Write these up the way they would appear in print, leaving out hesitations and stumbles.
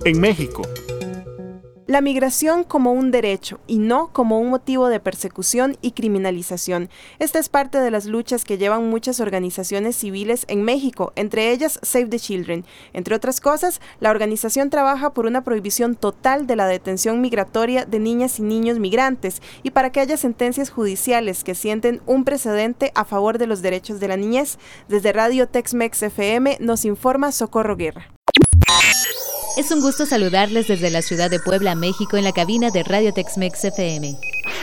en México. La migración como un derecho y no como un motivo de persecución y criminalización. Esta es parte de las luchas que llevan muchas organizaciones civiles en México, entre ellas Save the Children. Entre otras cosas, la organización trabaja por una prohibición total de la detención migratoria de niñas y niños migrantes y para que haya sentencias judiciales que sienten un precedente a favor de los derechos de la niñez. Desde Radio Tex-Mex FM nos informa Socorro Guerra. Es un gusto saludarles desde la ciudad de Puebla, México, en la cabina de Radio Tex-Mex FM.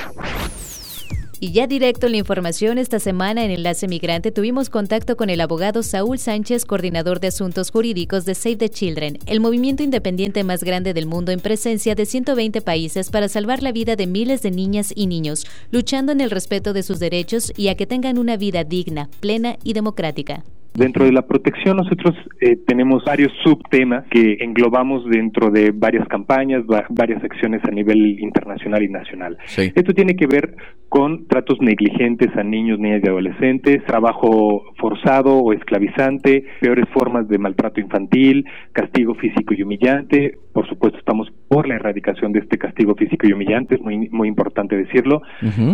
Y ya directo en la información, esta semana en Enlace Migrante tuvimos contacto con el abogado Saúl Sánchez, coordinador de asuntos jurídicos de Save the Children, el movimiento independiente más grande del mundo en presencia de 120 países para salvar la vida de miles de niñas y niños, luchando en el respeto de sus derechos y a que tengan una vida digna, plena y democrática. Dentro de la protección nosotros tenemos varios subtemas que englobamos dentro de varias campañas, varias acciones a nivel internacional y nacional. Sí. Esto tiene que ver con tratos negligentes a niños, niñas y adolescentes, trabajo forzado o esclavizante, peores formas de maltrato infantil, castigo físico y humillante. Por supuesto, estamos por la erradicación de este castigo físico y humillante, es muy importante decirlo. Uh-huh.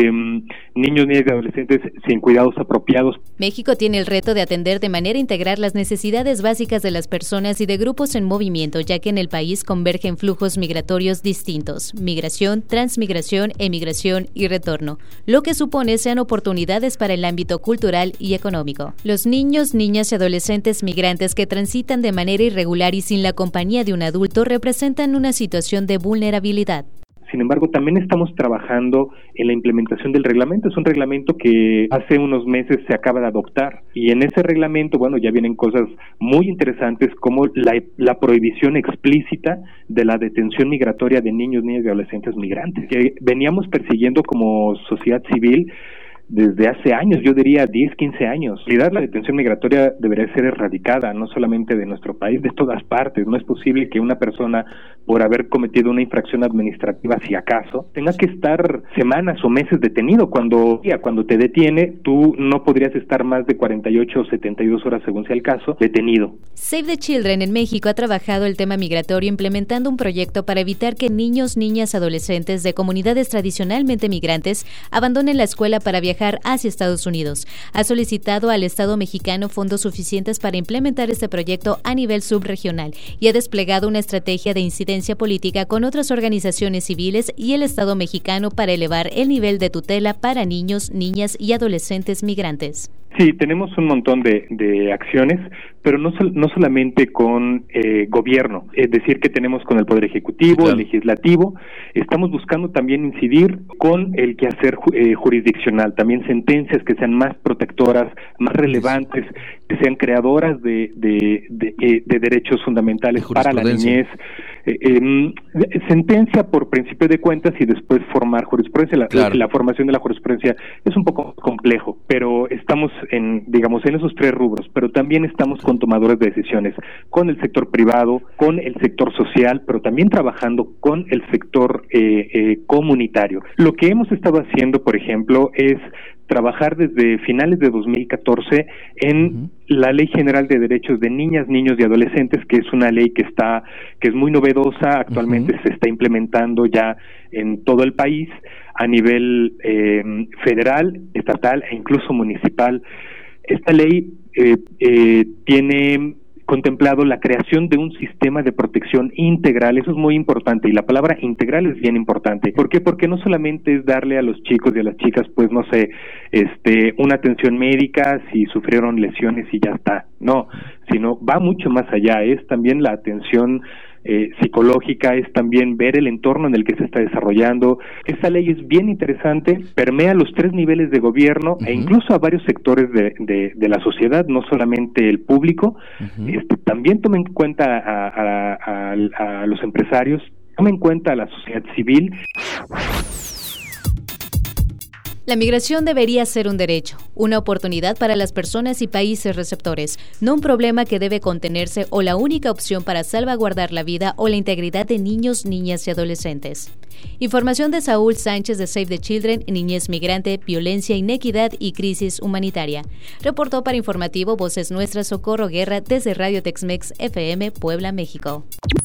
Niños, niñas y adolescentes sin cuidados apropiados. México tiene el reto de atender de manera integral las necesidades básicas de las personas y de grupos en movimiento, ya que en el país convergen flujos migratorios distintos: migración, transmigración, emigración y retorno, lo que supone sean oportunidades para el ámbito cultural y económico. Los niños, niñas y adolescentes migrantes que transitan de manera irregular y sin la compañía de un adulto representan una situación de vulnerabilidad. Sin embargo, también estamos trabajando en la implementación del reglamento. Es un reglamento que hace unos meses se acaba de adoptar y en ese reglamento, ya vienen cosas muy interesantes como la prohibición explícita de la detención migratoria de niños, niñas y adolescentes migrantes, que veníamos persiguiendo como sociedad civil desde hace años, yo diría 10, 15 años. En realidad, la detención migratoria debería ser erradicada, no solamente de nuestro país, de todas partes. No es posible que una persona, por haber cometido una infracción administrativa, si acaso, tenga que estar semanas o meses detenido. Cuando te detiene, tú no podrías estar más de 48 o 72 horas, según sea el caso, detenido. Save the Children en México ha trabajado el tema migratorio implementando un proyecto para evitar que niños, niñas, adolescentes de comunidades tradicionalmente migrantes abandonen la escuela para viajar hacia Estados Unidos. Ha solicitado al Estado mexicano fondos suficientes para implementar este proyecto a nivel subregional y ha desplegado una estrategia de incidencia política con otras organizaciones civiles y el Estado mexicano para elevar el nivel de tutela para niños, niñas y adolescentes migrantes. Sí, tenemos un montón de acciones, pero no solamente con gobierno, es decir, que tenemos con el Poder Ejecutivo, claro, el Legislativo. Estamos buscando también incidir con el quehacer jurisdiccional, también sentencias que sean más protectoras, más relevantes, que sean creadoras de derechos fundamentales para la niñez. Sentencia por principio de cuentas y después formar jurisprudencia. Claro. La formación de la jurisprudencia es un poco complejo, pero estamos en esos tres rubros, pero también estamos con tomadores de decisiones, con el sector privado, con el sector social, pero también trabajando con el sector comunitario. Lo que hemos estado haciendo, por ejemplo, es trabajar desde finales de 2014 en la Ley General de Derechos de Niñas, Niños y Adolescentes, que es una ley que es muy novedosa, actualmente se está implementando ya en todo el país a nivel federal, estatal e incluso municipal. Esta ley tiene contemplado la creación de un sistema de protección integral. Eso es muy importante y la palabra integral es bien importante. ¿Por qué? Porque no solamente es darle a los chicos y a las chicas, una atención médica si sufrieron lesiones y ya está. No, sino va mucho más allá. Es también la atención psicológica, es también ver el entorno en el que se está desarrollando. Esta ley es bien interesante, permea los tres niveles de gobierno e incluso a varios sectores de la sociedad, no solamente el público. También toma en cuenta a los empresarios, toma en cuenta a la sociedad civil. La migración debería ser un derecho, una oportunidad para las personas y países receptores, no un problema que debe contenerse o la única opción para salvaguardar la vida o la integridad de niños, niñas y adolescentes. Información de Saúl Sánchez de Save the Children, Niñez Migrante, Violencia, Inequidad y Crisis Humanitaria. Reportó para Informativo Voces Nuestras Socorro Guerra desde Radio Tex-Mex FM, Puebla, México.